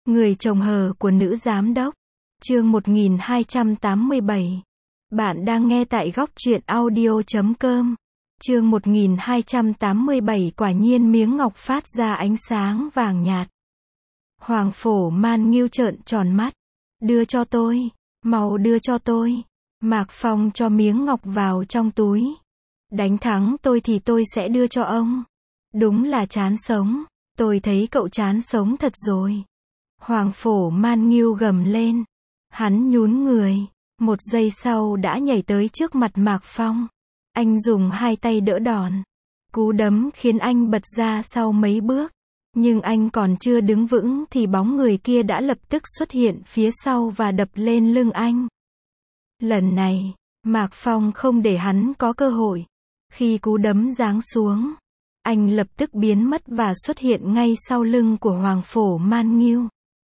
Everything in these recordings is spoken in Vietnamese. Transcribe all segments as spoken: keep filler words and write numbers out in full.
Người chồng hờ của nữ giám đốc. Chương một nghìn hai trăm tám mươi bảy. Bạn đang nghe tại góc truyện audio chấm com. Chương một nghìn hai trăm tám mươi bảy. Quả nhiên miếng ngọc phát ra ánh sáng vàng nhạt. Hoàng Phổ Man Nghiêu trợn tròn mắt. Đưa cho tôi. Mau đưa cho tôi. Mạc Phong cho miếng ngọc vào trong túi. Đánh thắng tôi thì tôi sẽ đưa cho ông. Đúng là chán sống. Tôi thấy cậu chán sống thật rồi. Hoàng Phổ Man Nghiêu gầm lên. Hắn nhún người. Một giây sau đã nhảy tới trước mặt Mạc Phong. Anh dùng hai tay đỡ đòn. Cú đấm khiến anh bật ra sau mấy bước. Nhưng anh còn chưa đứng vững thì bóng người kia đã lập tức xuất hiện phía sau và đập lên lưng anh. Lần này, Mạc Phong không để hắn có cơ hội. Khi cú đấm giáng xuống, anh lập tức biến mất và xuất hiện ngay sau lưng của Hoàng Phổ Man Nghiêu.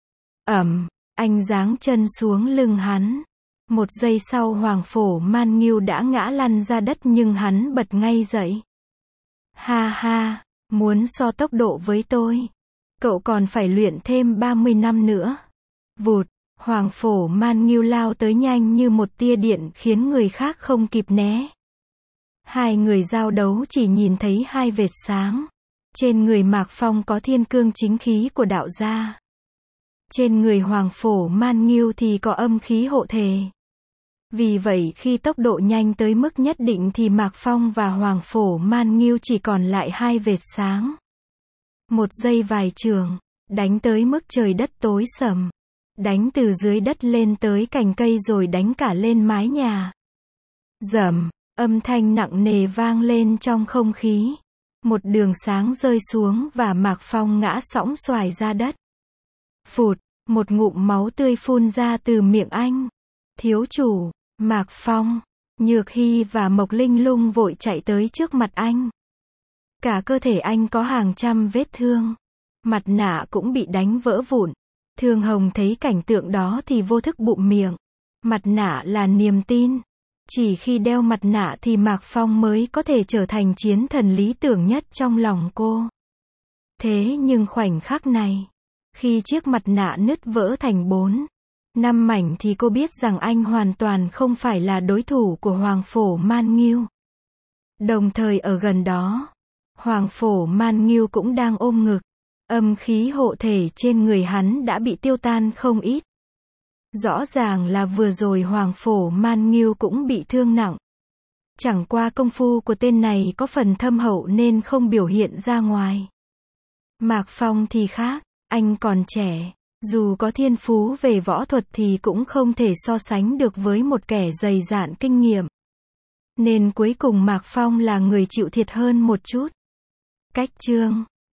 Ầm, anh giáng chân xuống lưng hắn. Một giây sau Hoàng Phổ Man Nghiêu đã ngã lăn ra đất nhưng hắn bật ngay dậy. Ha ha, muốn so tốc độ với tôi, cậu còn phải luyện thêm ba mươi năm nữa. Vụt, Hoàng Phổ Man Nghiêu lao tới nhanh như một tia điện khiến người khác không kịp né. Hai người giao đấu chỉ nhìn thấy hai vệt sáng. Trên người Mạc Phong có thiên cương chính khí của đạo gia. Trên người Hoàng Phổ Man Nghiêu thì có âm khí hộ thể. Vì vậy khi tốc độ nhanh tới mức nhất định thì Mạc Phong và Hoàng Phổ Man Nghiêu chỉ còn lại hai vệt sáng. Một giây vài trường, đánh tới mức trời đất tối sầm. Đánh từ dưới đất lên tới cành cây rồi đánh cả lên mái nhà. Rầm, âm thanh nặng nề vang lên trong không khí. Một đường sáng rơi xuống và Mạc Phong ngã sõng xoài ra đất. Phụt, một ngụm máu tươi phun ra từ miệng anh. Thiếu chủ, Mạc Phong, Nhược Hy và Mộc Linh Lung vội chạy tới trước mặt anh. Cả cơ thể anh có hàng trăm vết thương. Mặt nạ cũng bị đánh vỡ vụn. Thương Hồng thấy cảnh tượng đó thì vô thức bụm miệng. Mặt nạ là niềm tin. Chỉ khi đeo mặt nạ thì Mạc Phong mới có thể trở thành chiến thần lý tưởng nhất trong lòng cô. Thế nhưng khoảnh khắc này, khi chiếc mặt nạ nứt vỡ thành bốn, năm mảnh thì cô biết rằng anh hoàn toàn không phải là đối thủ của Hoàng Phổ Man Nghiêu. Đồng thời ở gần đó, Hoàng Phổ Man Nghiêu cũng đang ôm ngực. Âm khí hộ thể trên người hắn đã bị tiêu tan không ít. Rõ ràng là vừa rồi Hoàng Phổ Man Nghiêu cũng bị thương nặng. Chẳng qua công phu của tên này có phần thâm hậu nên không biểu hiện ra ngoài. Mạc Phong thì khác, anh còn trẻ. Dù có thiên phú về võ thuật thì cũng không thể so sánh được với một kẻ dày dạn kinh nghiệm. Nên cuối cùng Mạc Phong là người chịu thiệt hơn một chút. Cách chương